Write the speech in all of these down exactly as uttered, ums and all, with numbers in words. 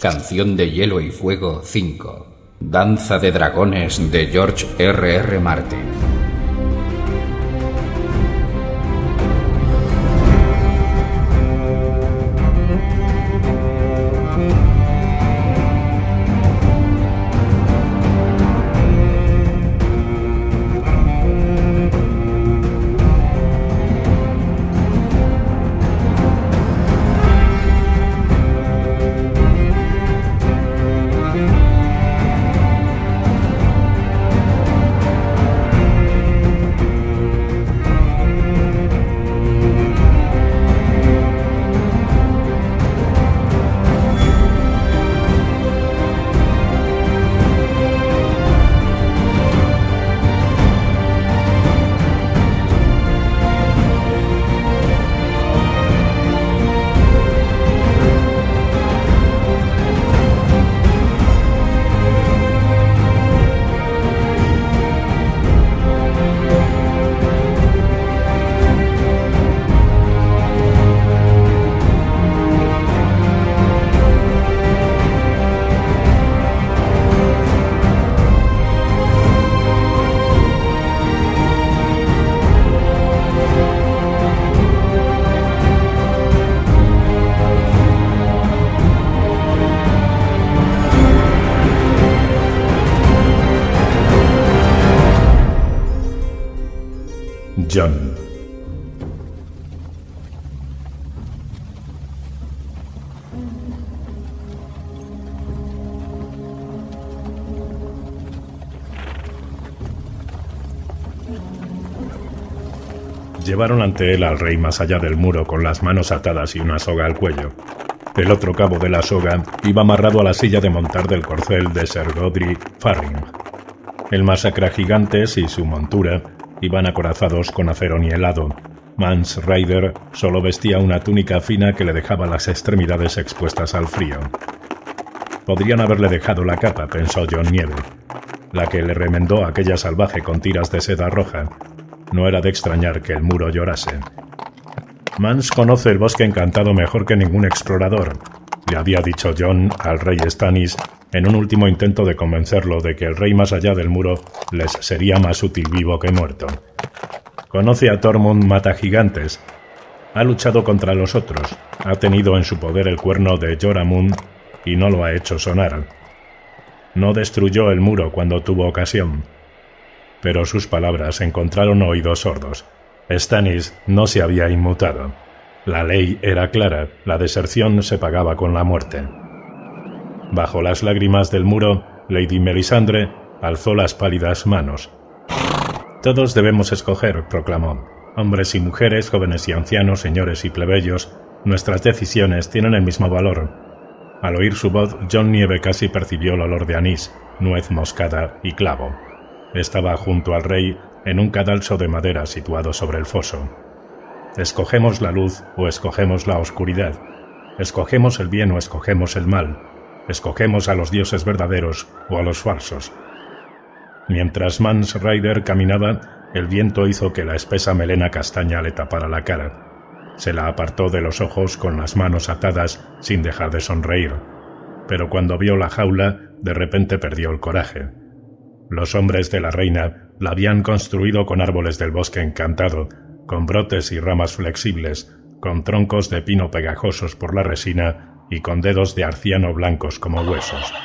Canción de Hielo y Fuego cinco. Danza de Dragones de George R R Martin. Jon. Llevaron ante él al rey más allá del muro con las manos atadas y una soga al cuello. El otro cabo de la soga iba amarrado a la silla de montar del corcel de Ser Godry Farring. El masacra gigantes y su montura iban acorazados con acero nielado. Mance Rayder solo vestía una túnica fina que le dejaba las extremidades expuestas al frío. Podrían haberle dejado la capa, pensó Jon Nieve, la que le remendó aquella salvaje con tiras de seda roja. No era de extrañar que el muro llorase. Mance conoce el bosque encantado mejor que ningún explorador, le había dicho Jon al rey Stannis en un último intento de convencerlo de que el rey más allá del muro les sería más útil vivo que muerto. Conoce a Tormund Matagigantes. Ha luchado contra los otros. Ha tenido en su poder el cuerno de Jorah Mormont y no lo ha hecho sonar. No destruyó el muro cuando tuvo ocasión. Pero sus palabras encontraron oídos sordos. Stannis no se había inmutado. La ley era clara, la deserción se pagaba con la muerte. Bajo las lágrimas del muro, Lady Melisandre alzó las pálidas manos. «Todos debemos escoger», proclamó. «Hombres y mujeres, jóvenes y ancianos, señores y plebeyos, nuestras decisiones tienen el mismo valor». Al oír su voz, Jon Nieve casi percibió el olor de anís, nuez moscada y clavo. Estaba junto al rey en un cadalso de madera situado sobre el foso. «Escogemos la luz o escogemos la oscuridad. Escogemos el bien o escogemos el mal. Escogemos a los dioses verdaderos o a los falsos». Mientras Mance Rayder caminaba, el viento hizo que la espesa melena castaña le tapara la cara. Se la apartó de los ojos con las manos atadas sin dejar de sonreír. Pero cuando vio la jaula, de repente perdió el coraje. Los hombres de la reina la habían construido con árboles del bosque encantado, con brotes y ramas flexibles, con troncos de pino pegajosos por la resina y con dedos de arciano blancos como huesos.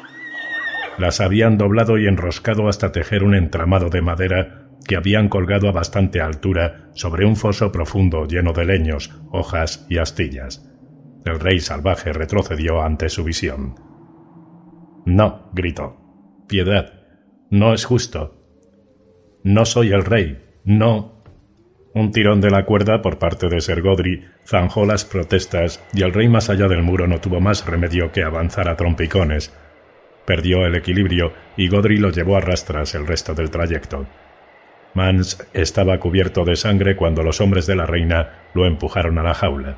Las habían doblado y enroscado hasta tejer un entramado de madera que habían colgado a bastante altura sobre un foso profundo lleno de leños, hojas y astillas. El rey salvaje retrocedió ante su visión. «No», gritó. «Piedad. No es justo. No soy el rey. No». Un tirón de la cuerda por parte de Ser Godry zanjó las protestas y el rey más allá del muro no tuvo más remedio que avanzar a trompicones. Perdió el equilibrio y Godry lo llevó a rastras el resto del trayecto. Mance estaba cubierto de sangre cuando los hombres de la reina lo empujaron a la jaula.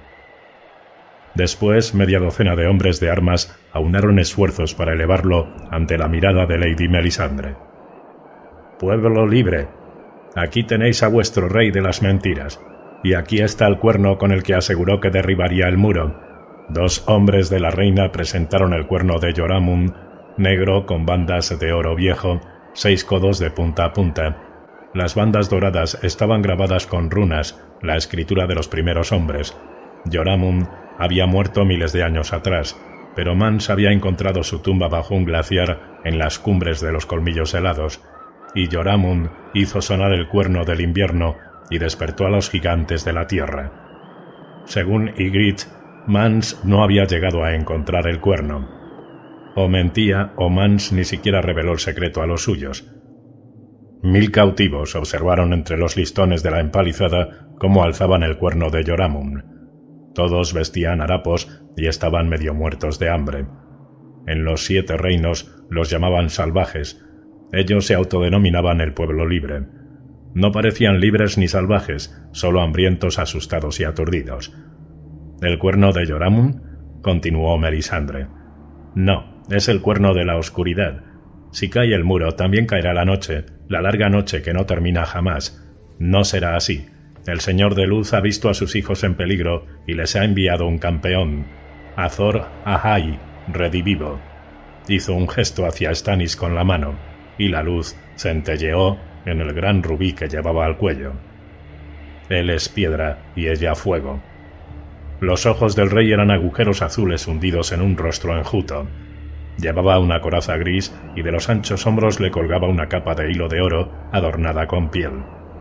Después, media docena de hombres de armas aunaron esfuerzos para elevarlo ante la mirada de Lady Melisandre. «Pueblo libre, aquí tenéis a vuestro rey de las mentiras, y aquí está el cuerno con el que aseguró que derribaría el muro. Dos hombres de la reina presentaron el cuerno de Joramun, negro con bandas de oro viejo, seis codos de punta a punta. Las bandas doradas estaban grabadas con runas, la escritura de los primeros hombres. Joramun había muerto miles de años atrás, pero Mans había encontrado su tumba bajo un glaciar en las cumbres de los colmillos helados, y Joramun hizo sonar el cuerno del invierno y despertó a los gigantes de la tierra. Según Ygritte, Mans no había llegado a encontrar el cuerno. O mentía, o Mans ni siquiera reveló el secreto a los suyos. Mil cautivos observaron entre los listones de la empalizada cómo alzaban el cuerno de Joramun. Todos vestían harapos y estaban medio muertos de hambre. En los siete reinos los llamaban salvajes. Ellos se autodenominaban el pueblo libre. No parecían libres ni salvajes, solo hambrientos, asustados y aturdidos. ¿El cuerno de Joramun?, continuó Melisandre. No, es el cuerno de la oscuridad. Si cae el muro, también caerá la noche, la larga noche que no termina jamás. No será así. El Señor de Luz ha visto a sus hijos en peligro y les ha enviado un campeón, Azor Ahai, redivivo. Hizo un gesto hacia Stannis con la mano, y la luz centelleó en el gran rubí que llevaba al cuello. Él es piedra y ella fuego. Los ojos del rey eran agujeros azules hundidos en un rostro enjuto. Llevaba una coraza gris y de los anchos hombros le colgaba una capa de hilo de oro adornada con piel.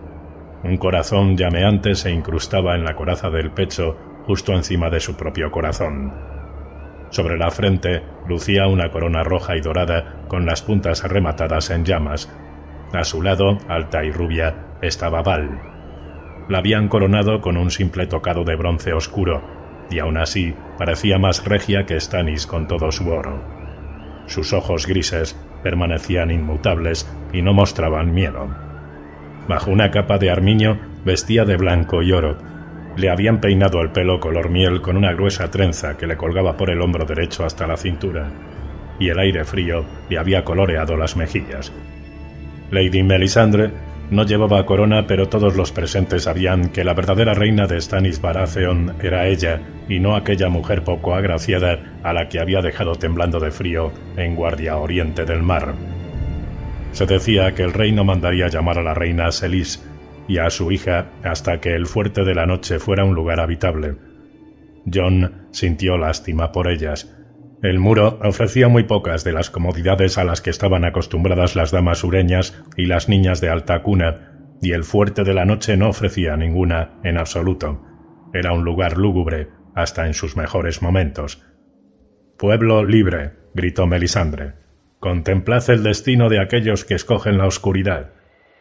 Un corazón llameante se incrustaba en la coraza del pecho justo encima de su propio corazón. Sobre la frente lucía una corona roja y dorada con las puntas rematadas en llamas. A su lado, alta y rubia, estaba Val. La habían coronado con un simple tocado de bronce oscuro, y aún así parecía más regia que Stannis con todo su oro. Sus ojos grises permanecían inmutables y no mostraban miedo. Bajo una capa de armiño vestía de blanco y oro. Le habían peinado el pelo color miel con una gruesa trenza que le colgaba por el hombro derecho hasta la cintura, y el aire frío le había coloreado las mejillas. Lady Melisandre no llevaba corona, pero todos los presentes sabían que la verdadera reina de Stannis Baratheon era ella, y no aquella mujer poco agraciada a la que había dejado temblando de frío en guardia oriente del mar. Se decía que el rey no mandaría llamar a la reina Selis y a su hija hasta que el fuerte de la noche fuera un lugar habitable. Jon sintió lástima por ellas. El muro ofrecía muy pocas de las comodidades a las que estaban acostumbradas las damas sureñas y las niñas de alta cuna, y el fuerte de la noche no ofrecía ninguna en absoluto. Era un lugar lúgubre, hasta en sus mejores momentos. «Pueblo libre», gritó Melisandre, «contemplad el destino de aquellos que escogen la oscuridad».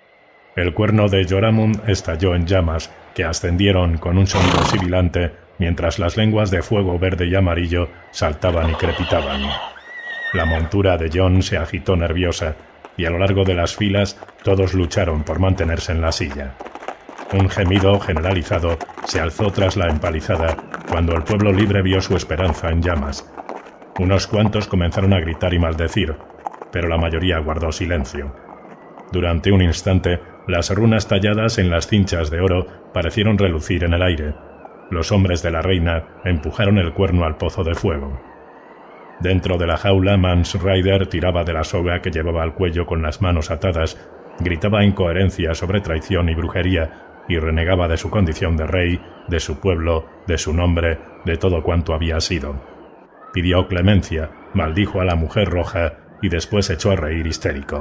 El cuerno de Joramun estalló en llamas, que ascendieron con un sonido sibilante mientras las lenguas de fuego verde y amarillo saltaban y crepitaban. La montura de Jon se agitó nerviosa, y a lo largo de las filas todos lucharon por mantenerse en la silla. Un gemido generalizado se alzó tras la empalizada cuando el pueblo libre vio su esperanza en llamas. Unos cuantos comenzaron a gritar y maldecir, pero la mayoría guardó silencio. Durante un instante, las runas talladas en las cinchas de oro parecieron relucir en el aire. Los hombres de la reina empujaron el cuerno al pozo de fuego. Dentro de la jaula, Mance Rayder tiraba de la soga que llevaba al cuello con las manos atadas, gritaba incoherencias sobre traición y brujería, y renegaba de su condición de rey, de su pueblo, de su nombre, de todo cuanto había sido. Pidió clemencia, maldijo a la mujer roja y después echó a reír histérico.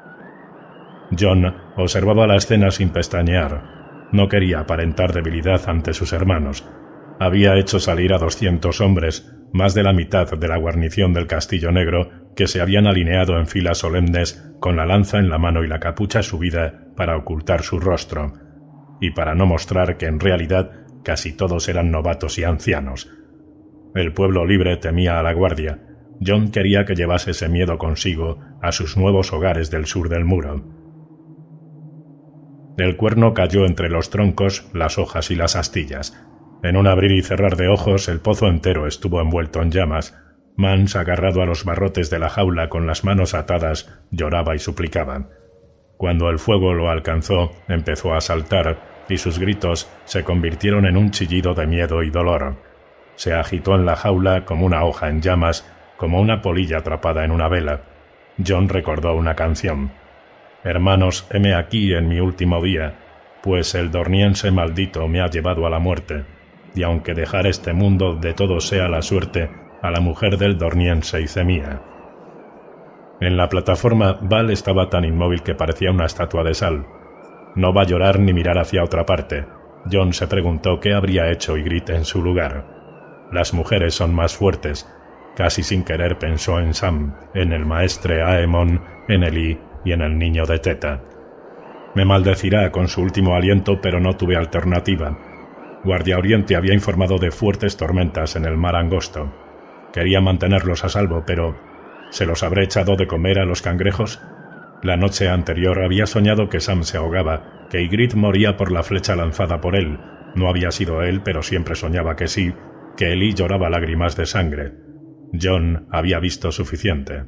Jon observaba la escena sin pestañear. No quería aparentar debilidad ante sus hermanos. Había hecho salir a doscientos hombres, más de la mitad de la guarnición del Castillo Negro, que se habían alineado en filas solemnes, con la lanza en la mano y la capucha subida para ocultar su rostro, y para no mostrar que en realidad casi todos eran novatos y ancianos. El pueblo libre temía a la guardia. Jon quería que llevase ese miedo consigo a sus nuevos hogares del sur del muro. El cuerno cayó entre los troncos, las hojas y las astillas. En un abrir y cerrar de ojos, el pozo entero estuvo envuelto en llamas. Mance, agarrado a los barrotes de la jaula con las manos atadas, lloraba y suplicaba. Cuando el fuego lo alcanzó, empezó a saltar, y sus gritos se convirtieron en un chillido de miedo y dolor. Se agitó en la jaula como una hoja en llamas, como una polilla atrapada en una vela. John recordó una canción. Hermanos, heme aquí en mi último día, pues el dorniense maldito me ha llevado a la muerte, y aunque dejar este mundo de todo sea la suerte, a la mujer del dorniense hice mía. En la plataforma, Val estaba tan inmóvil que parecía una estatua de sal. No va a llorar ni mirar hacia otra parte. John se preguntó qué habría hecho Ygritte en su lugar. Las mujeres son más fuertes. Casi sin querer pensó en Sam, en el maestre Aemon, en Elí y en el niño de Teta. Me maldecirá con su último aliento, pero no tuve alternativa. Guardia Oriente había informado de fuertes tormentas en el mar angosto. Quería mantenerlos a salvo, pero ¿se los habré echado de comer a los cangrejos? La noche anterior había soñado que Sam se ahogaba, que Ygritte moría por la flecha lanzada por él. No había sido él, pero siempre soñaba que sí, que Elí lloraba lágrimas de sangre. John había visto suficiente.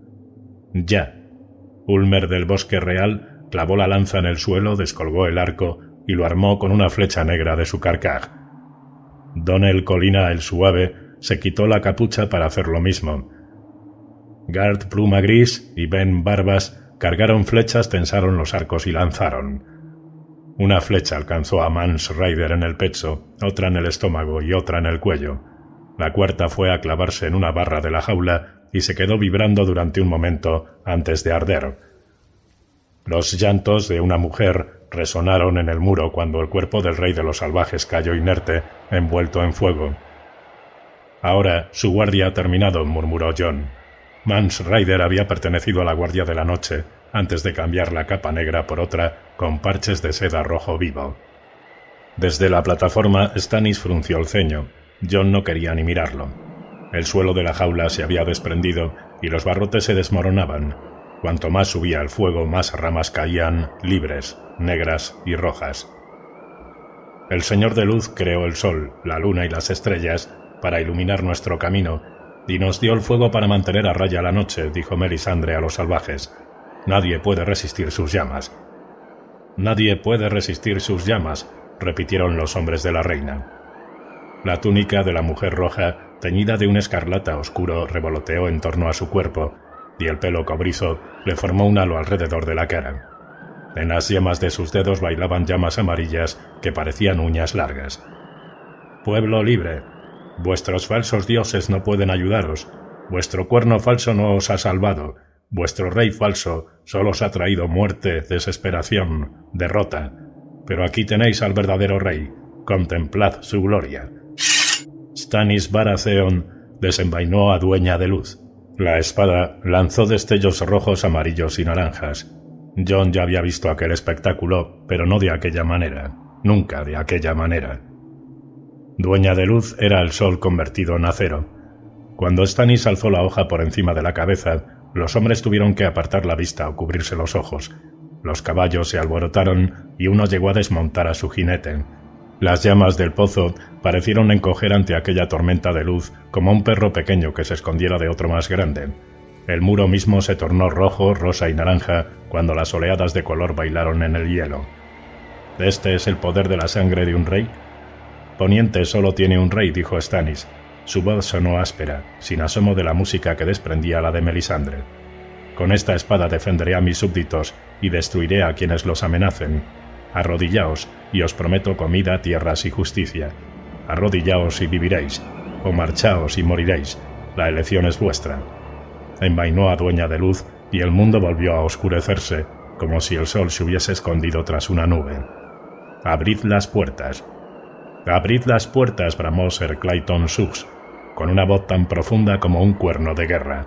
Ya. Ulmer del Bosque Real clavó la lanza en el suelo, descolgó el arco y lo armó con una flecha negra de su carcaj. Donel Colina el Suave se quitó la capucha para hacer lo mismo. Gard Pluma Gris y Ben Barbas cargaron flechas, tensaron los arcos y lanzaron. Una flecha alcanzó a Mance Rayder en el pecho, otra en el estómago y otra en el cuello. La cuarta fue a clavarse en una barra de la jaula y se quedó vibrando durante un momento antes de arder. Los llantos de una mujer resonaron en el muro cuando el cuerpo del rey de los salvajes cayó inerte, envuelto en fuego. Ahora su guardia ha terminado, murmuró John. Mance Rayder había pertenecido a la Guardia de la Noche, antes de cambiar la capa negra por otra con parches de seda rojo vivo. Desde la plataforma, Stannis frunció el ceño. John no quería ni mirarlo. El suelo de la jaula se había desprendido y los barrotes se desmoronaban. Cuanto más subía el fuego, más ramas caían, libres, negras y rojas. El Señor de Luz creó el sol, la luna y las estrellas para iluminar nuestro camino, y nos dio el fuego para mantener a raya la noche, dijo Melisandre a los salvajes. Nadie puede resistir sus llamas. Nadie puede resistir sus llamas, repitieron los hombres de la reina. La túnica de la mujer roja, teñida de un escarlata oscuro, revoloteó en torno a su cuerpo, y el pelo cobrizo le formó un halo alrededor de la cara. En las yemas de sus dedos bailaban llamas amarillas que parecían uñas largas. Pueblo libre, vuestros falsos dioses no pueden ayudaros, vuestro cuerno falso no os ha salvado, vuestro rey falso solo os ha traído muerte, desesperación, derrota. Pero aquí tenéis al verdadero rey, contemplad su gloria. Stannis Baratheon desenvainó a Dueña de Luz. La espada lanzó destellos rojos, amarillos y naranjas. John ya había visto aquel espectáculo, pero no de aquella manera, nunca de aquella manera. Dueña de Luz era el sol convertido en acero. Cuando Stannis alzó la hoja por encima de la cabeza, los hombres tuvieron que apartar la vista o cubrirse los ojos. Los caballos se alborotaron y uno llegó a desmontar a su jinete. Las llamas del pozo parecieron encoger ante aquella tormenta de luz como un perro pequeño que se escondiera de otro más grande. El muro mismo se tornó rojo, rosa y naranja cuando las oleadas de color bailaron en el hielo. ¿Este es el poder de la sangre de un rey? Poniente solo tiene un rey, dijo Stannis. Su voz sonó áspera, sin asomo de la música que desprendía la de Melisandre. Con esta espada defenderé a mis súbditos y destruiré a quienes los amenacen. Arrodillaos, y os prometo comida, tierras y justicia. Arrodillaos y viviréis, o marchaos y moriréis. La elección es vuestra. Envainó a Dueña de Luz, y el mundo volvió a oscurecerse, como si el sol se hubiese escondido tras una nube. Abrid las puertas. Abrid las puertas, bramó Ser Clayton Suggs, con una voz tan profunda como un cuerno de guerra.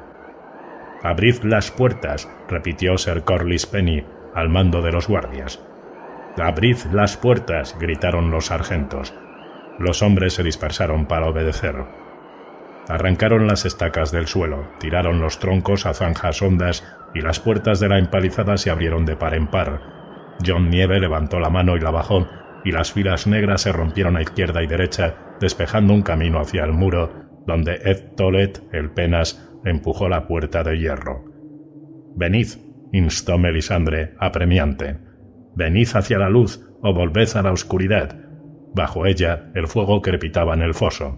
Abrid las puertas, repitió Ser Corlys Penny, al mando de los guardias. Abrid las puertas, gritaron los sargentos. Los hombres se dispersaron para obedecer. Arrancaron las estacas del suelo, tiraron los troncos a zanjas hondas y las puertas de la empalizada se abrieron de par en par. John Nieve levantó la mano y la bajó, y las filas negras se rompieron a izquierda y derecha, despejando un camino hacia el muro, donde Ed Tolet, el Penas, empujó la puerta de hierro. «Venid», instó Melisandre, apremiante. «Venid hacia la luz, o volved a la oscuridad». Bajo ella, el fuego crepitaba en el foso.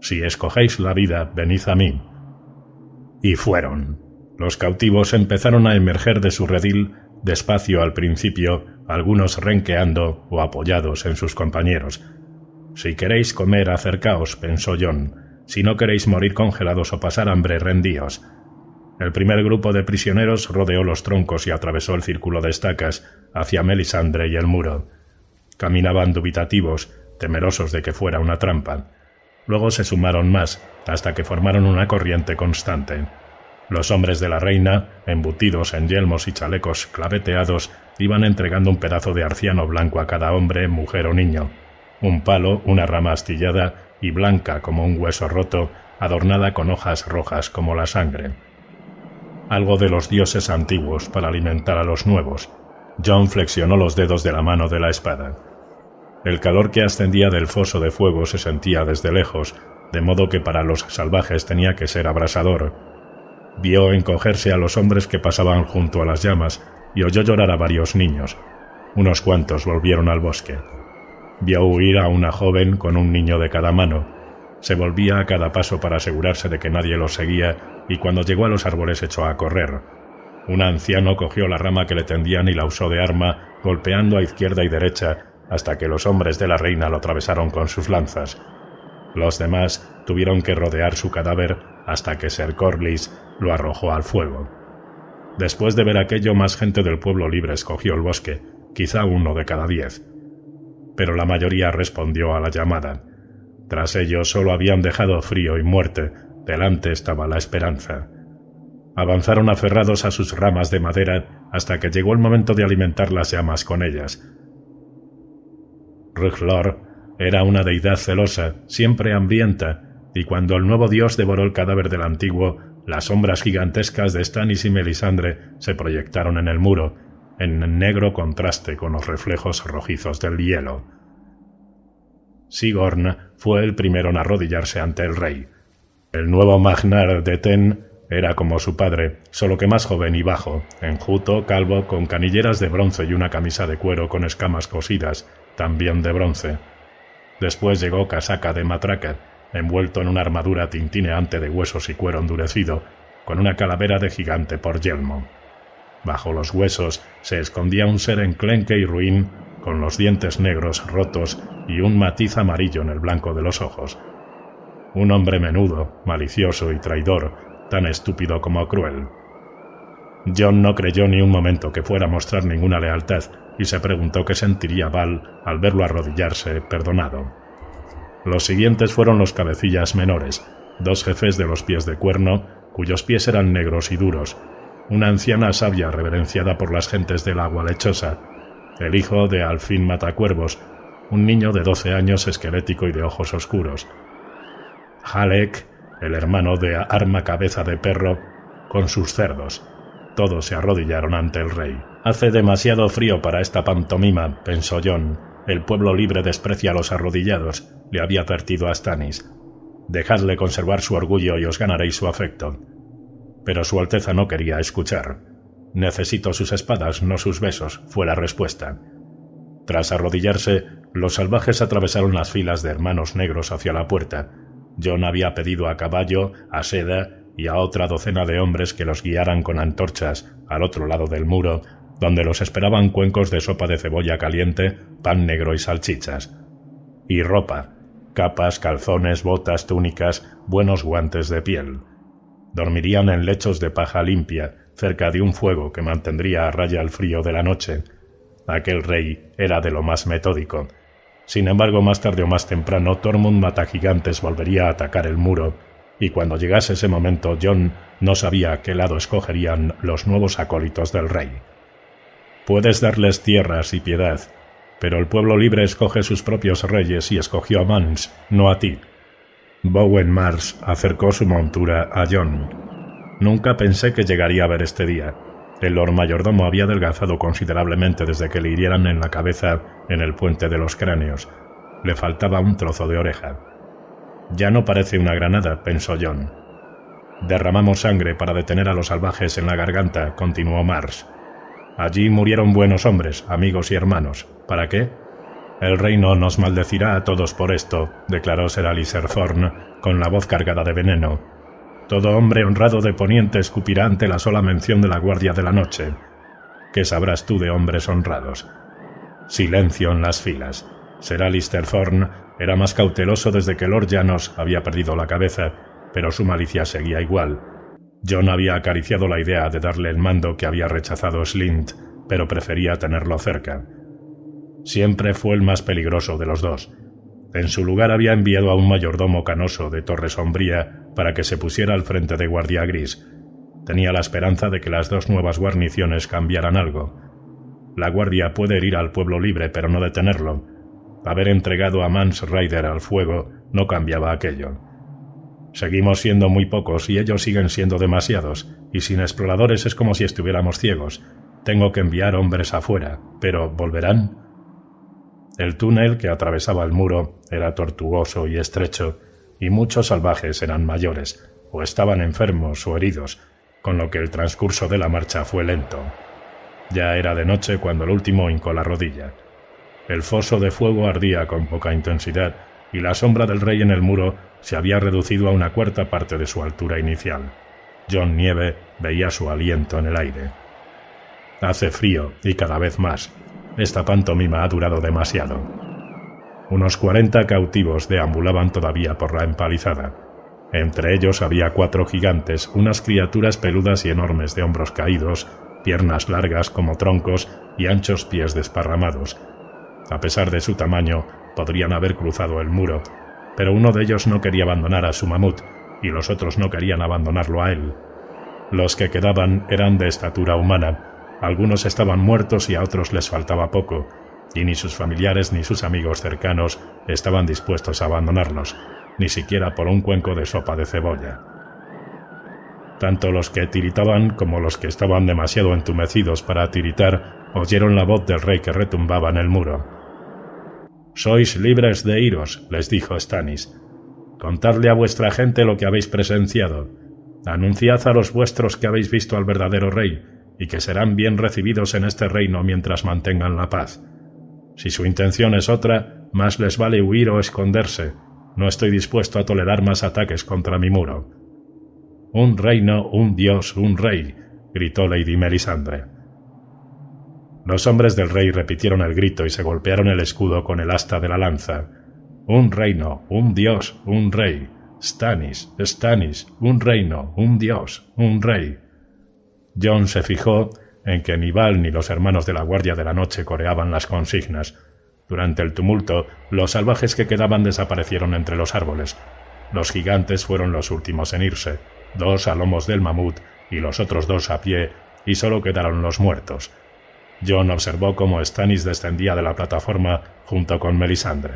Si escogéis la vida, venid a mí. Y fueron. Los cautivos empezaron a emerger de su redil, despacio al principio, algunos renqueando o apoyados en sus compañeros. Si queréis comer, acercaos, pensó Jon. Si no queréis morir congelados o pasar hambre, rendíos. El primer grupo de prisioneros rodeó los troncos y atravesó el círculo de estacas hacia Melisandre y el muro. Caminaban dubitativos, temerosos de que fuera una trampa. Luego se sumaron más, hasta que formaron una corriente constante. Los hombres de la reina, embutidos en yelmos y chalecos claveteados, iban entregando un pedazo de arciano blanco a cada hombre, mujer o niño. Un palo, una rama astillada y blanca como un hueso roto, adornada con hojas rojas como la sangre. Algo de los dioses antiguos para alimentar a los nuevos. Jon flexionó los dedos de la mano de la espada. El calor que ascendía del foso de fuego se sentía desde lejos, de modo que para los salvajes tenía que ser abrasador. Vio encogerse a los hombres que pasaban junto a las llamas y oyó llorar a varios niños. Unos cuantos volvieron al bosque. Vio huir a una joven con un niño de cada mano. Se volvía a cada paso para asegurarse de que nadie los seguía y cuando llegó a los árboles echó a correr. Un anciano cogió la rama que le tendían y la usó de arma, golpeando a izquierda y derecha hasta que los hombres de la reina lo atravesaron con sus lanzas. Los demás tuvieron que rodear su cadáver hasta que Ser Corlys lo arrojó al fuego. Después de ver aquello, más gente del pueblo libre escogió el bosque, quizá uno de cada diez. Pero la mayoría respondió a la llamada. Tras ellos solo habían dejado frío y muerte, delante estaba la esperanza. Avanzaron aferrados a sus ramas de madera hasta que llegó el momento de alimentar las llamas con ellas. Rughlor era una deidad celosa, siempre hambrienta, y cuando el nuevo dios devoró el cadáver del antiguo, las sombras gigantescas de Stannis y Melisandre se proyectaron en el muro, en negro contraste con los reflejos rojizos del hielo. Sigorn fue el primero en arrodillarse ante el rey. El nuevo Magnar de Ten era como su padre, solo que más joven y bajo, enjuto, calvo, con canilleras de bronce y una camisa de cuero con escamas cosidas, también de bronce. Después llegó Casaca de Matraca, envuelto en una armadura tintineante de huesos y cuero endurecido, con una calavera de gigante por yelmo. Bajo los huesos se escondía un ser enclenque y ruin, con los dientes negros rotos y un matiz amarillo en el blanco de los ojos. Un hombre menudo, malicioso y traidor, tan estúpido como cruel. Jon no creyó ni un momento que fuera a mostrar ninguna lealtad y se preguntó qué sentiría Val al verlo arrodillarse perdonado. Los siguientes fueron los cabecillas menores, dos jefes de los pies de cuerno, cuyos pies eran negros y duros, una anciana sabia reverenciada por las gentes del agua lechosa, el hijo de Alfín Matacuervos, un niño de doce años esquelético y de ojos oscuros, Halek, el hermano de Arma Cabeza de Perro, con sus cerdos. Todos se arrodillaron ante el rey. «Hace demasiado frío para esta pantomima», pensó Jon. «El pueblo libre desprecia a los arrodillados», le había advertido a Stannis. «Dejadle conservar su orgullo y os ganaréis su afecto». Pero su Alteza no quería escuchar. «Necesito sus espadas, no sus besos», fue la respuesta. Tras arrodillarse, los salvajes atravesaron las filas de hermanos negros hacia la puerta. Jon había pedido a caballo, a Seda y a otra docena de hombres que los guiaran con antorchas al otro lado del muro, donde los esperaban cuencos de sopa de cebolla caliente, pan negro y salchichas. Y ropa, capas, calzones, botas, túnicas, buenos guantes de piel. Dormirían en lechos de paja limpia, cerca de un fuego que mantendría a raya el frío de la noche. Aquel rey era de lo más metódico. Sin embargo, más tarde o más temprano, Tormund Matagigantes volvería a atacar el muro, y cuando llegase ese momento, Jon no sabía qué lado escogerían los nuevos acólitos del rey. Puedes darles tierras y piedad, pero el pueblo libre escoge sus propios reyes y escogió a Mans, no a ti. Bowen Mars acercó su montura a Jon. Nunca pensé que llegaría a ver este día. El Lord Mayordomo había adelgazado considerablemente desde que le hirieran en la cabeza en el puente de los cráneos. Le faltaba un trozo de oreja. «Ya no parece una granada», pensó Jon. «Derramamos sangre para detener a los salvajes en la garganta», continuó Mars. «Allí murieron buenos hombres, amigos y hermanos. ¿Para qué? El reino nos maldecirá a todos por esto, declaró Ser Alistair Thorne con la voz cargada de veneno. Todo hombre honrado de Poniente escupirá ante la sola mención de la Guardia de la Noche. ¿Qué sabrás tú de hombres honrados? Silencio en las filas. Ser Alistair Thorne era más cauteloso desde que Lord Janos había perdido la cabeza, pero su malicia seguía igual. Jon había acariciado la idea de darle el mando que había rechazado Slint, pero prefería tenerlo cerca. Siempre fue el más peligroso de los dos. En su lugar había enviado a un mayordomo canoso de Torre Sombría para que se pusiera al frente de Guardia Gris. Tenía la esperanza de que las dos nuevas guarniciones cambiaran algo. La Guardia puede herir al pueblo libre, pero no detenerlo. Haber entregado a Mance Rayder al fuego no cambiaba aquello. Seguimos siendo muy pocos y ellos siguen siendo demasiados, y sin exploradores es como si estuviéramos ciegos. Tengo que enviar hombres afuera, pero ¿volverán? El túnel que atravesaba el muro era tortuoso y estrecho, y muchos salvajes eran mayores, o estaban enfermos o heridos, con lo que el transcurso de la marcha fue lento. Ya era de noche cuando el último hincó la rodilla. El foso de fuego ardía con poca intensidad, y la sombra del rey en el muro se había reducido a una cuarta parte de su altura inicial. Jon Nieve veía su aliento en el aire. Hace frío, y cada vez más. Esta pantomima ha durado demasiado. Unos cuarenta cautivos deambulaban todavía por la empalizada. Entre ellos había cuatro gigantes, unas criaturas peludas y enormes de hombros caídos, piernas largas como troncos y anchos pies desparramados. A pesar de su tamaño, podrían haber cruzado el muro, pero uno de ellos no quería abandonar a su mamut, y los otros no querían abandonarlo a él. Los que quedaban eran de estatura humana. Algunos estaban muertos y a otros les faltaba poco, y ni sus familiares ni sus amigos cercanos estaban dispuestos a abandonarlos, ni siquiera por un cuenco de sopa de cebolla. Tanto los que tiritaban como los que estaban demasiado entumecidos para tiritar oyeron la voz del rey que retumbaba en el muro. «Sois libres de iros», les dijo Stannis. «Contadle a vuestra gente lo que habéis presenciado. Anunciad a los vuestros que habéis visto al verdadero rey, y que serán bien recibidos en este reino mientras mantengan la paz. Si su intención es otra, más les vale huir o esconderse. No estoy dispuesto a tolerar más ataques contra mi muro». «Un reino, un dios, un rey», gritó Lady Melisandre. Los hombres del rey repitieron el grito y se golpearon el escudo con el asta de la lanza. «Un reino, un dios, un rey. Stannis, Stannis, un reino, un dios, un rey». Jon se fijó en que ni Val ni los hermanos de la Guardia de la Noche coreaban las consignas. Durante el tumulto, los salvajes que quedaban desaparecieron entre los árboles. Los gigantes fueron los últimos en irse, dos a lomos del mamut y los otros dos a pie, y solo quedaron los muertos. Jon observó cómo Stannis descendía de la plataforma junto con Melisandre.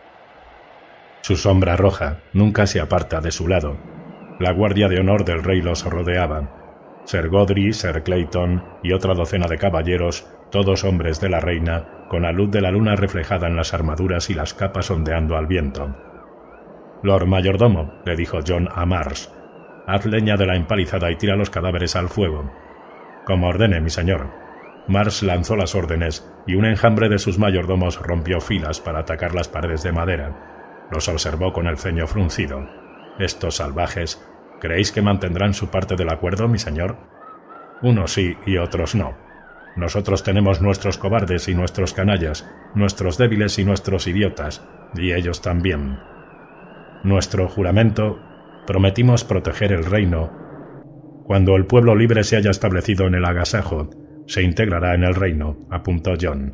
Su sombra roja nunca se aparta de su lado. La guardia de honor del rey los rodeaba. Ser Godry, Ser Clayton y otra docena de caballeros, todos hombres de la reina, con la luz de la luna reflejada en las armaduras y las capas ondeando al viento. «Lord Mayordomo», le dijo Jon a Mars, «haz leña de la empalizada y tira los cadáveres al fuego». «Como ordene, mi señor». Mars lanzó las órdenes y un enjambre de sus mayordomos rompió filas para atacar las paredes de madera. Los observó con el ceño fruncido. Estos salvajes... ¿Creéis que mantendrán su parte del acuerdo, mi señor? Unos sí y otros no. Nosotros tenemos nuestros cobardes y nuestros canallas, nuestros débiles y nuestros idiotas, y ellos también. Nuestro juramento, prometimos proteger el reino. Cuando el pueblo libre se haya establecido en el agasajo, se integrará en el reino, apuntó Jon.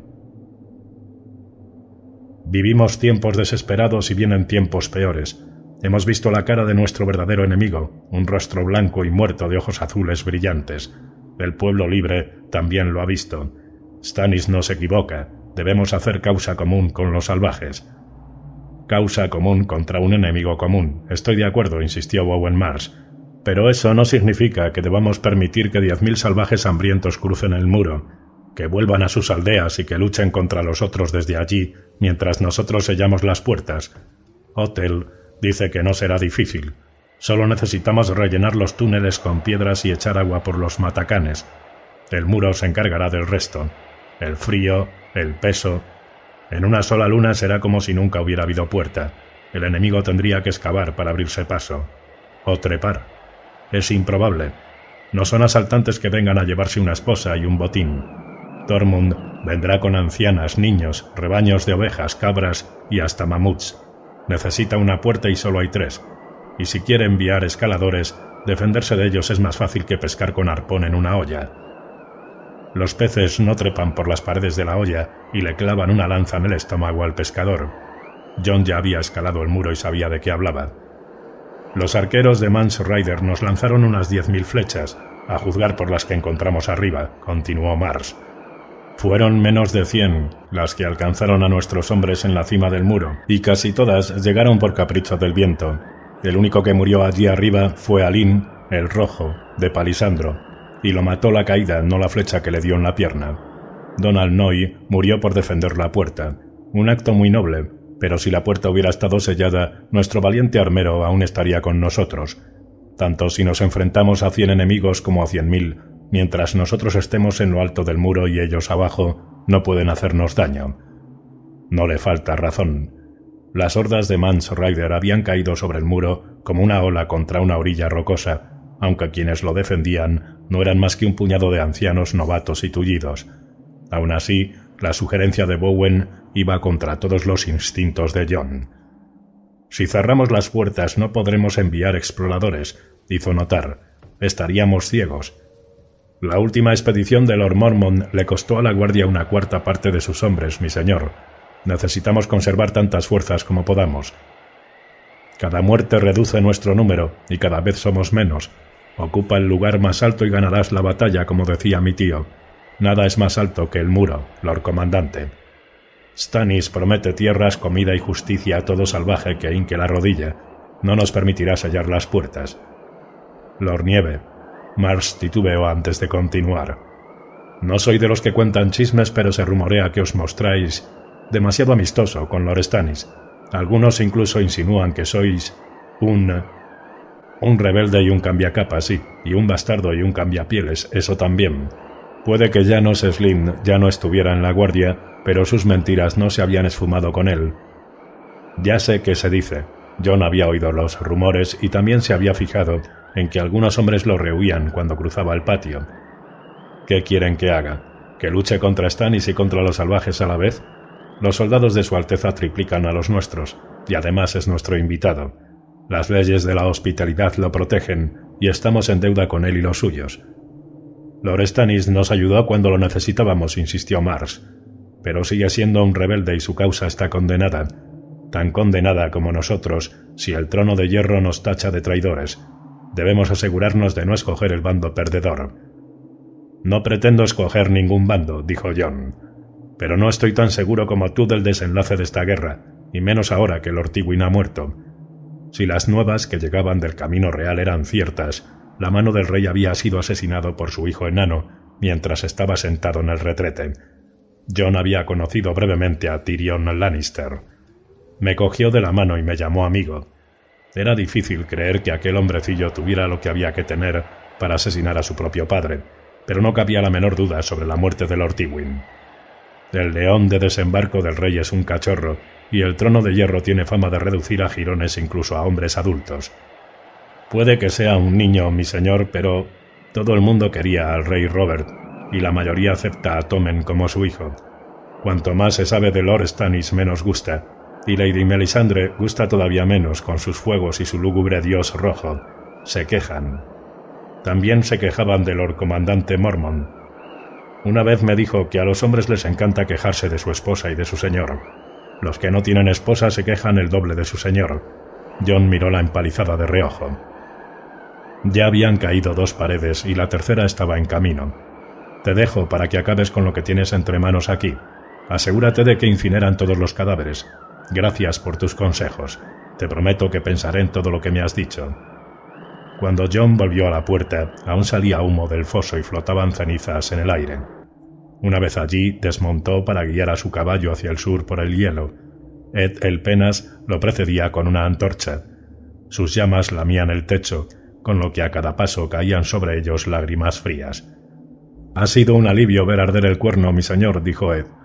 Vivimos tiempos desesperados y vienen tiempos peores. Hemos visto la cara de nuestro verdadero enemigo, un rostro blanco y muerto de ojos azules brillantes. El pueblo libre también lo ha visto. Stannis no se equivoca. Debemos hacer causa común con los salvajes. Causa común contra un enemigo común. Estoy de acuerdo, insistió Owen Mars. Pero eso no significa que debamos permitir que diez mil salvajes hambrientos crucen el muro, que vuelvan a sus aldeas y que luchen contra los otros desde allí, mientras nosotros sellamos las puertas. Otel dice que no será difícil. Solo necesitamos rellenar los túneles con piedras y echar agua por los matacanes. El muro se encargará del resto. El frío, el peso... En una sola luna será como si nunca hubiera habido puerta. El enemigo tendría que excavar para abrirse paso. O trepar. Es improbable. No son asaltantes que vengan a llevarse una esposa y un botín. Tormund vendrá con ancianas, niños, rebaños de ovejas, cabras y hasta mamuts. Necesita una puerta y solo hay tres. Y si quiere enviar escaladores, defenderse de ellos es más fácil que pescar con arpón en una olla. Los peces no trepan por las paredes de la olla y le clavan una lanza en el estómago al pescador. Jon ya había escalado el muro y sabía de qué hablaba. Los arqueros de Mance Rayder nos lanzaron unas diez mil flechas, a juzgar por las que encontramos arriba, continuó Mars. Fueron menos de cien las que alcanzaron a nuestros hombres en la cima del muro, y casi todas llegaron por capricho del viento. El único que murió allí arriba fue Alyn, el rojo, de Palisandro, y lo mató la caída, no la flecha que le dio en la pierna. Donald Noy murió por defender la puerta, un acto muy noble, pero si la puerta hubiera estado sellada, nuestro valiente armero aún estaría con nosotros, tanto si nos enfrentamos a cien enemigos como a cien mil. Mientras nosotros estemos en lo alto del muro y ellos abajo, no pueden hacernos daño. No le falta razón. Las hordas de Mance Rayder habían caído sobre el muro como una ola contra una orilla rocosa, aunque quienes lo defendían no eran más que un puñado de ancianos novatos y tullidos. Aún así, la sugerencia de Bowen iba contra todos los instintos de Jon. Si cerramos las puertas no podremos enviar exploradores, hizo notar. Estaríamos ciegos. La última expedición de Lord Mormont le costó a la guardia una cuarta parte de sus hombres, mi señor. Necesitamos conservar tantas fuerzas como podamos. Cada muerte reduce nuestro número, y cada vez somos menos. Ocupa el lugar más alto y ganarás la batalla, como decía mi tío. Nada es más alto que el muro, Lord Comandante. Stannis promete tierras, comida y justicia a todo salvaje que hinque la rodilla. No nos permitirá sellar las puertas. Lord Nieve. Mars titubeó antes de continuar. No soy de los que cuentan chismes, pero se rumorea que os mostráis demasiado amistoso con Lord Stannis. Algunos incluso insinúan que sois un... un rebelde y un cambiacapas, sí, y un bastardo y un cambiapieles, eso también. Puede que Janos Slynt ya no estuviera en la guardia, pero sus mentiras no se habían esfumado con él. Ya sé qué se dice. Jon había oído los rumores y también se había fijado en que algunos hombres lo rehuían cuando cruzaba el patio. ¿Qué quieren que haga? ¿Que luche contra Stannis y contra los salvajes a la vez? Los soldados de su Alteza triplican a los nuestros, y además es nuestro invitado. Las leyes de la hospitalidad lo protegen, y estamos en deuda con él y los suyos. Lord Stannis nos ayudó cuando lo necesitábamos, insistió Mars, pero sigue siendo un rebelde y su causa está condenada, tan condenada como nosotros si el trono de hierro nos tacha de traidores. Debemos asegurarnos de no escoger el bando perdedor. No pretendo escoger ningún bando, dijo Jon, pero no estoy tan seguro como tú del desenlace de esta guerra, y menos ahora que Lord Tywin ha muerto. Si las nuevas que llegaban del camino real eran ciertas, la mano del rey había sido asesinado por su hijo enano mientras estaba sentado en el retrete. Jon había conocido brevemente a Tyrion Lannister. Me cogió de la mano y me llamó amigo. Era difícil creer que aquel hombrecillo tuviera lo que había que tener para asesinar a su propio padre, pero no cabía la menor duda sobre la muerte de Lord Tywin. El león de desembarco del rey es un cachorro, y el trono de hierro tiene fama de reducir a jirones incluso a hombres adultos. Puede que sea un niño, mi señor, pero todo el mundo quería al rey Robert, y la mayoría acepta a Tommen como su hijo. Cuanto más se sabe de Lord Stannis, menos gusta, y Lady Melisandre gusta todavía menos con sus fuegos y su lúgubre dios rojo. Se quejan. También se quejaban del Lord Comandante Mormont. Una vez me dijo que a los hombres les encanta quejarse de su esposa y de su señor. Los que no tienen esposa se quejan el doble de su señor. Jon miró la empalizada de reojo. Ya habían caído dos paredes y la tercera estaba en camino. Te dejo para que acabes con lo que tienes entre manos aquí. Asegúrate de que incineran todos los cadáveres. Gracias por tus consejos. Te prometo que pensaré en todo lo que me has dicho. Cuando Jon volvió a la puerta, aún salía humo del foso y flotaban cenizas en el aire. Una vez allí, desmontó para guiar a su caballo hacia el sur por el hielo. Ed el Penas lo precedía con una antorcha. Sus llamas lamían el techo, con lo que a cada paso caían sobre ellos lágrimas frías. «Ha sido un alivio ver arder el cuerno, mi señor», dijo Ed.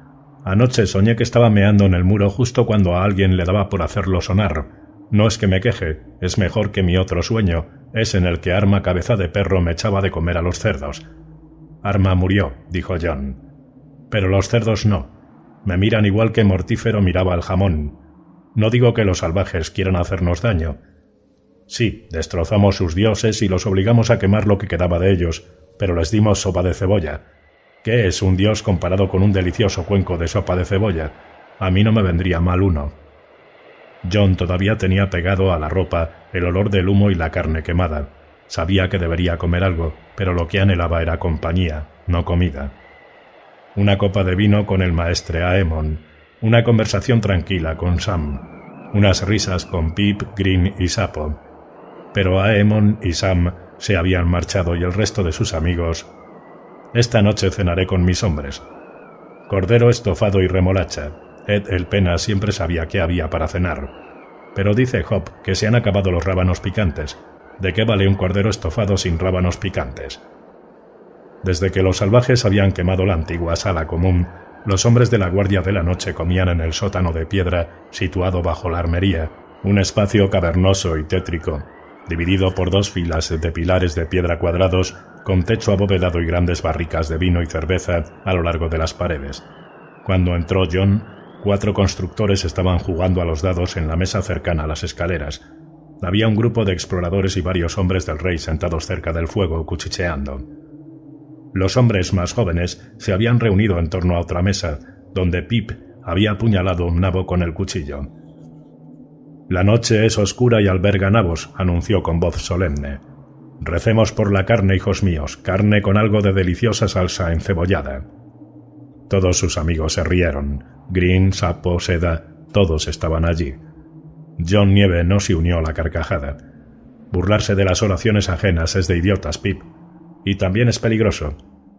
Anoche soñé que estaba meando en el muro justo cuando a alguien le daba por hacerlo sonar. No es que me queje, es mejor que mi otro sueño, es en el que Arma Cabeza de Perro me echaba de comer a los cerdos. Arma murió, dijo John. Pero los cerdos no. Me miran igual que Mortífero miraba al jamón. No digo que los salvajes quieran hacernos daño. Sí, destrozamos sus dioses y los obligamos a quemar lo que quedaba de ellos, pero les dimos sopa de cebolla. ¿Qué es un dios comparado con un delicioso cuenco de sopa de cebolla? A mí no me vendría mal uno. John todavía tenía pegado a la ropa el olor del humo y la carne quemada. Sabía que debería comer algo, pero lo que anhelaba era compañía, no comida. Una copa de vino con el maestre Aemon, una conversación tranquila con Sam, unas risas con Pip, Green y Sapo. Pero Aemon y Sam se habían marchado y el resto de sus amigos. Esta noche cenaré con mis hombres. Cordero estofado y remolacha. Ed el Pena siempre sabía qué había para cenar. Pero dice Hop que se han acabado los rábanos picantes. ¿De qué vale un cordero estofado sin rábanos picantes? Desde que los salvajes habían quemado la antigua sala común, los hombres de la Guardia de la Noche comían en el sótano de piedra situado bajo la armería, un espacio cavernoso y tétrico, dividido por dos filas de pilares de piedra cuadrados con techo abovedado y grandes barricas de vino y cerveza a lo largo de las paredes. Cuando entró John, cuatro constructores estaban jugando a los dados en la mesa cercana a las escaleras. Había un grupo de exploradores y varios hombres del rey sentados cerca del fuego cuchicheando. Los hombres más jóvenes se habían reunido en torno a otra mesa, donde Pip había apuñalado un nabo con el cuchillo. «La noche es oscura y alberga nabos», anunció con voz solemne. «Recemos por la carne, hijos míos, carne con algo de deliciosa salsa encebollada». Todos sus amigos se rieron. Green, Sapo, Seda, todos estaban allí. John Nieve no se unió a la carcajada. Burlarse de las oraciones ajenas es de idiotas, Pip. Y también es peligroso.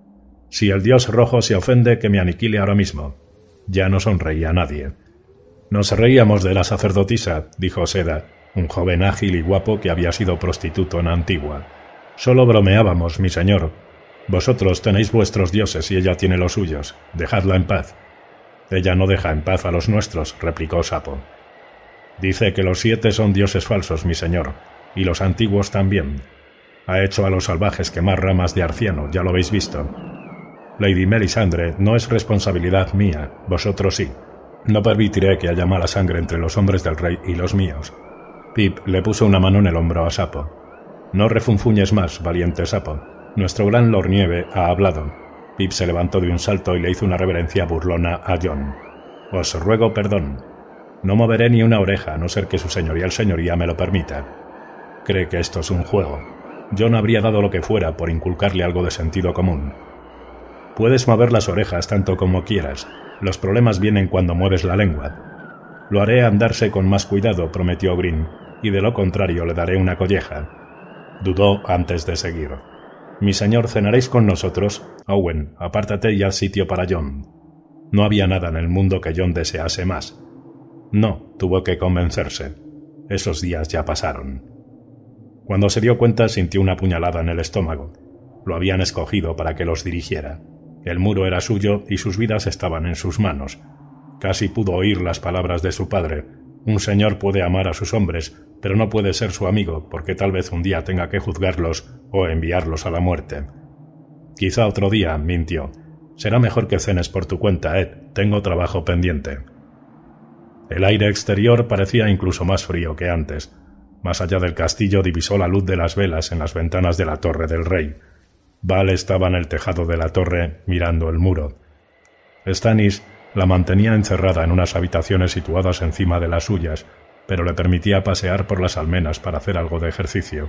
Si el dios rojo se ofende, que me aniquile ahora mismo. Ya no sonreía nadie. Nos reíamos de la sacerdotisa, dijo Seda, un joven ágil y guapo que había sido prostituto en Antigua. Solo bromeábamos, mi señor. Vosotros tenéis vuestros dioses y ella tiene los suyos. Dejadla en paz. Ella no deja en paz a los nuestros, replicó Sapo. Dice que los siete son dioses falsos, mi señor, y los antiguos también. Ha hecho a los salvajes quemar ramas de arciano, ya lo habéis visto. Lady Melisandre, no es responsabilidad mía, vosotros sí. No permitiré que haya mala sangre entre los hombres del rey y los míos. Pip le puso una mano en el hombro a Sapo. No refunfuñes más, valiente Sapo. Nuestro gran Lord Nieve ha hablado. Pip se levantó de un salto y le hizo una reverencia burlona a John. Os ruego perdón. No moveré ni una oreja, a no ser que su señoría el señoría me lo permita. Cree que esto es un juego. John habría dado lo que fuera por inculcarle algo de sentido común. Puedes mover las orejas tanto como quieras. Los problemas vienen cuando mueves la lengua. Lo haré andarse con más cuidado, prometió Green, y de lo contrario le daré una colleja. Dudó antes de seguir. Mi señor, ¿cenaréis con nosotros? Owen, apártate y haz sitio para John. No había nada en el mundo que John desease más. No, tuvo que convencerse. Esos días ya pasaron. Cuando se dio cuenta sintió una puñalada en el estómago. Lo habían escogido para que los dirigiera. El muro era suyo y sus vidas estaban en sus manos. Casi pudo oír las palabras de su padre. Un señor puede amar a sus hombres, pero no puede ser su amigo, porque tal vez un día tenga que juzgarlos o enviarlos a la muerte. Quizá otro día, mintió. Será mejor que cenes por tu cuenta, Ed. Tengo trabajo pendiente. El aire exterior parecía incluso más frío que antes. Más allá del castillo divisó la luz de las velas en las ventanas de la Torre del Rey. Val estaba en el tejado de la torre, mirando el muro. Stannis la mantenía encerrada en unas habitaciones situadas encima de las suyas, pero le permitía pasear por las almenas para hacer algo de ejercicio.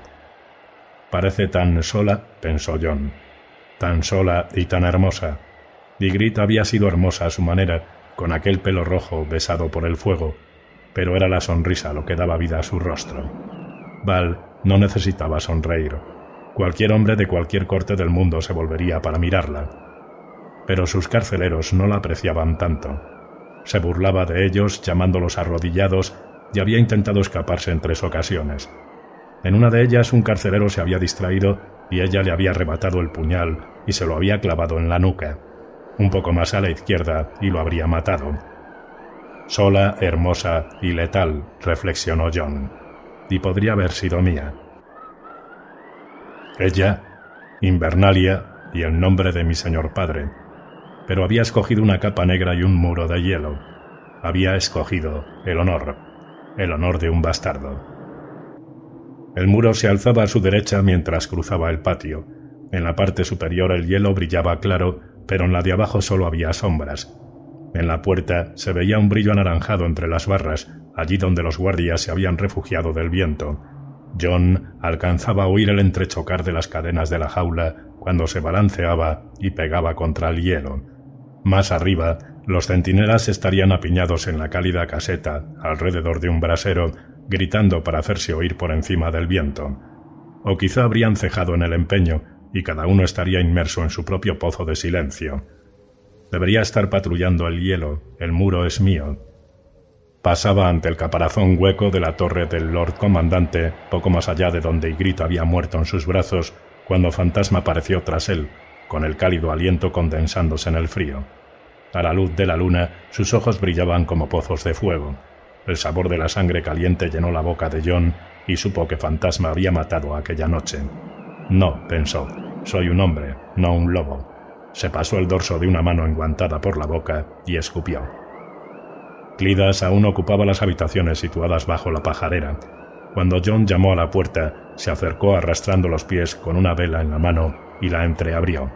Parece tan sola, pensó John. Tan sola y tan hermosa. Ygritte había sido hermosa a su manera, con aquel pelo rojo besado por el fuego, pero era la sonrisa lo que daba vida a su rostro. Val no necesitaba sonreír. Cualquier hombre de cualquier corte del mundo se volvería para mirarla. Pero sus carceleros no la apreciaban tanto. Se burlaba de ellos, llamándolos arrodillados, y había intentado escaparse en tres ocasiones. En una de ellas un carcelero se había distraído y ella le había arrebatado el puñal y se lo había clavado en la nuca. un poco más a la izquierda y lo habría matado. Sola, hermosa y letal, reflexionó John, y podría haber sido mía. Ella, Invernalia y el nombre de mi señor padre, pero había escogido una capa negra y un muro de hielo. Había escogido el honor, el honor de un bastardo. El muro se alzaba a su derecha mientras cruzaba el patio. En la parte superior el hielo brillaba claro, pero en la de abajo solo había sombras. En la puerta se veía un brillo anaranjado entre las barras, allí donde los guardias se habían refugiado del viento. John alcanzaba a oír el entrechocar de las cadenas de la jaula cuando se balanceaba y pegaba contra el hielo. Más arriba, los centinelas estarían apiñados en la cálida caseta, alrededor de un brasero, gritando para hacerse oír por encima del viento. O quizá habrían cejado en el empeño, y cada uno estaría inmerso en su propio pozo de silencio. Debería estar patrullando el hielo, el muro es mío. Pasaba ante el caparazón hueco de la torre del Lord Comandante, poco más allá de donde Ygritte había muerto en sus brazos, cuando Fantasma apareció tras él, con el cálido aliento condensándose en el frío. A la luz de la luna, sus ojos brillaban como pozos de fuego. El sabor de la sangre caliente llenó la boca de John y supo que Fantasma había matado aquella noche. No, pensó, soy un hombre, no un lobo. Se pasó el dorso de una mano enguantada por la boca y escupió. Cleadas aún ocupaba las habitaciones situadas bajo la pajarera. Cuando John llamó a la puerta, se acercó arrastrando los pies con una vela en la mano y la entreabrió.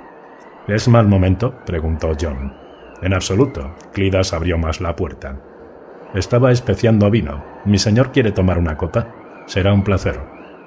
¿Es mal momento?, preguntó John. En absoluto. Cleadas abrió más la puerta. Estaba especiando vino. ¿Mi señor quiere tomar una copa? Será un placer.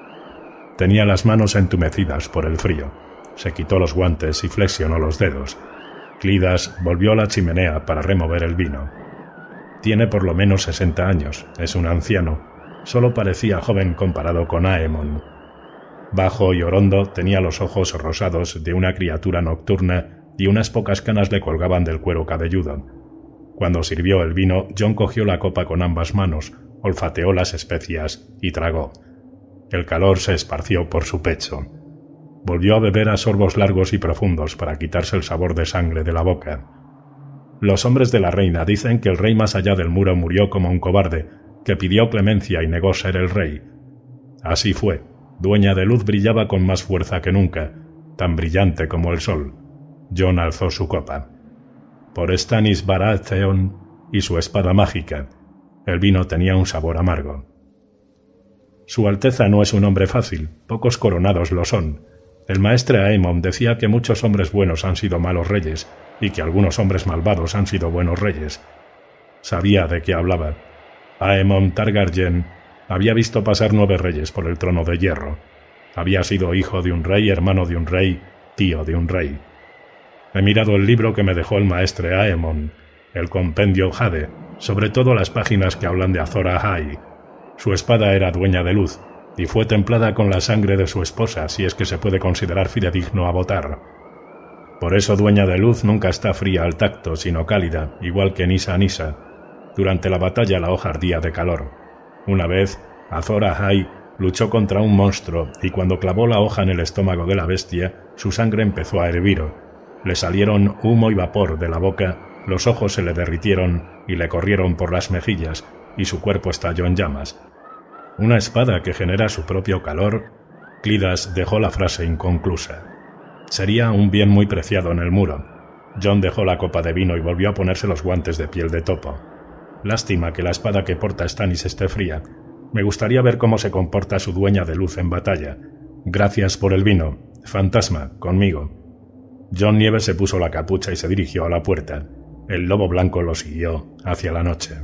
Tenía las manos entumecidas por el frío. Se quitó los guantes y flexionó los dedos. Cleadas volvió a la chimenea para remover el vino. Tiene por lo menos sesenta años. Es un anciano. Solo parecía joven comparado con Aemon. Bajo y orondo, tenía los ojos rosados de una criatura nocturna y unas pocas canas le colgaban del cuero cabelludo. Cuando sirvió el vino, John cogió la copa con ambas manos, olfateó las especias y tragó. El calor se esparció por su pecho. Volvió a beber a sorbos largos y profundos para quitarse el sabor de sangre de la boca. Los hombres de la reina dicen que el rey más allá del muro murió como un cobarde, que pidió clemencia y negó ser el rey. Así fue. Dueña de Luz brillaba con más fuerza que nunca, tan brillante como el sol. John alzó su copa. Por Stannis Baratheon y su espada mágica. El vino tenía un sabor amargo. Su Alteza no es un hombre fácil, pocos coronados lo son. El maestre Aemon decía que muchos hombres buenos han sido malos reyes y que algunos hombres malvados han sido buenos reyes. Sabía de qué hablaba. Aemon Targaryen había visto pasar nueve reyes por el trono de hierro. Había sido hijo de un rey, hermano de un rey, tío de un rey. He mirado el libro que me dejó el maestre Aemon, el compendio Jade, sobre todo las páginas que hablan de Azor Ahai. Su espada era dueña de luz, y fue templada con la sangre de su esposa, si es que se puede considerar fidedigno a votar. Por eso dueña de luz nunca está fría al tacto, sino cálida, igual que Nisa Nisa. Durante la batalla la hoja ardía de calor. Una vez, Azor Ahai luchó contra un monstruo, y cuando clavó la hoja en el estómago de la bestia, su sangre empezó a hervir. Le salieron humo y vapor de la boca, los ojos se le derritieron y le corrieron por las mejillas, y su cuerpo estalló en llamas. ¿Una espada que genera su propio calor? Cleadas dejó la frase inconclusa. Sería un bien muy preciado en el muro. John dejó la copa de vino y volvió a ponerse los guantes de piel de topo. Lástima que la espada que porta Stannis esté fría. Me gustaría ver cómo se comporta su dueña de luz en batalla. Gracias por el vino. Fantasma, conmigo. John Nieve se puso la capucha y se dirigió a la puerta. El lobo blanco lo siguió hacia la noche.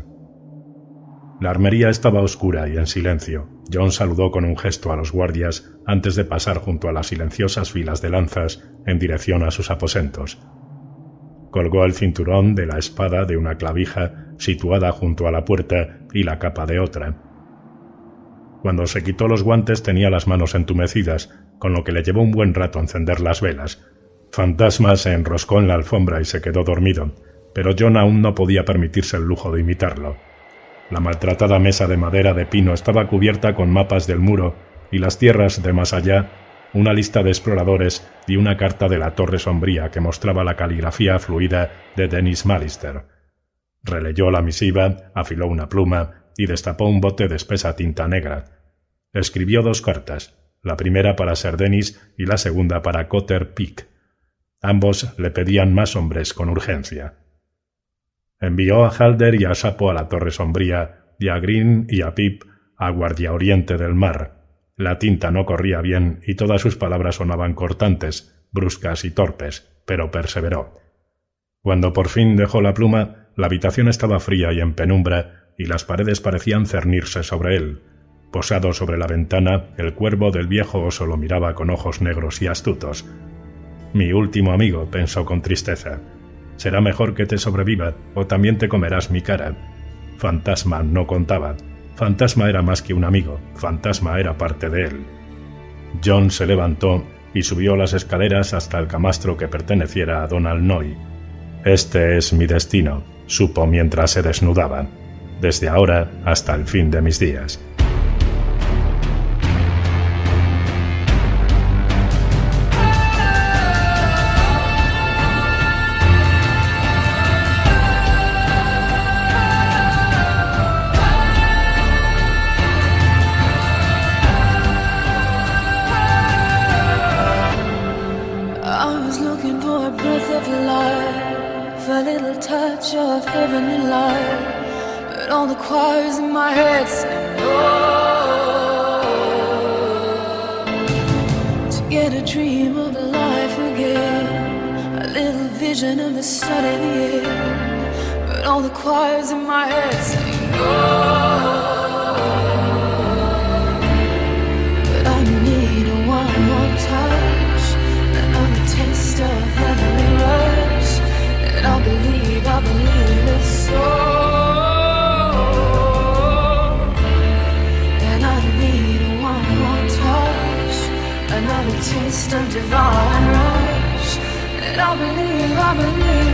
La armería estaba oscura y en silencio. John saludó con un gesto a los guardias antes de pasar junto a las silenciosas filas de lanzas en dirección a sus aposentos. Colgó el cinturón de la espada de una clavija situada junto a la puerta y la capa de otra. Cuando se quitó los guantes tenía las manos entumecidas, con lo que le llevó un buen rato encender las velas. Fantasma se enroscó en la alfombra y se quedó dormido, pero John aún no podía permitirse el lujo de imitarlo. La maltratada mesa de madera de pino estaba cubierta con mapas del muro y las tierras de más allá una lista de exploradores y una carta de la Torre Sombría que mostraba la caligrafía fluida de Dennis Mallister. Releyó la misiva, afiló una pluma y destapó un bote de espesa tinta negra. Escribió dos cartas, la primera para Sir Dennis y la segunda para Cotter Peak. Ambos le pedían más hombres con urgencia. Envió a Halder y a Sapo a la Torre Sombría y a Green y a Pip a Guardia Oriente del Mar. La tinta no corría bien y todas sus palabras sonaban cortantes, bruscas y torpes, pero perseveró. Cuando por fin dejó la pluma, la habitación estaba fría y en penumbra, y las paredes parecían cernirse sobre él. Posado sobre la ventana, el cuervo del viejo oso lo miraba con ojos negros y astutos. «Mi último amigo», pensó con tristeza. «Será mejor que te sobreviva, o también te comerás mi cara». Fantasma no contaba. Fantasma era más que un amigo, Fantasma era parte de él. John se levantó y subió las escaleras hasta el camastro que perteneciera a Donald Noy. «Este es mi destino», supo mientras se desnudaba. «Desde ahora hasta el fin de mis días». A little touch of heavenly light, but all the choirs in my head sing no. To get a dream of life again, a little vision of the sun in the air, but all the choirs in my head sing no. But I need one more touch, another taste of heavenly rush. And I believe, I believe it's so. And I need one more touch, another taste of divine rush. And I believe, I believe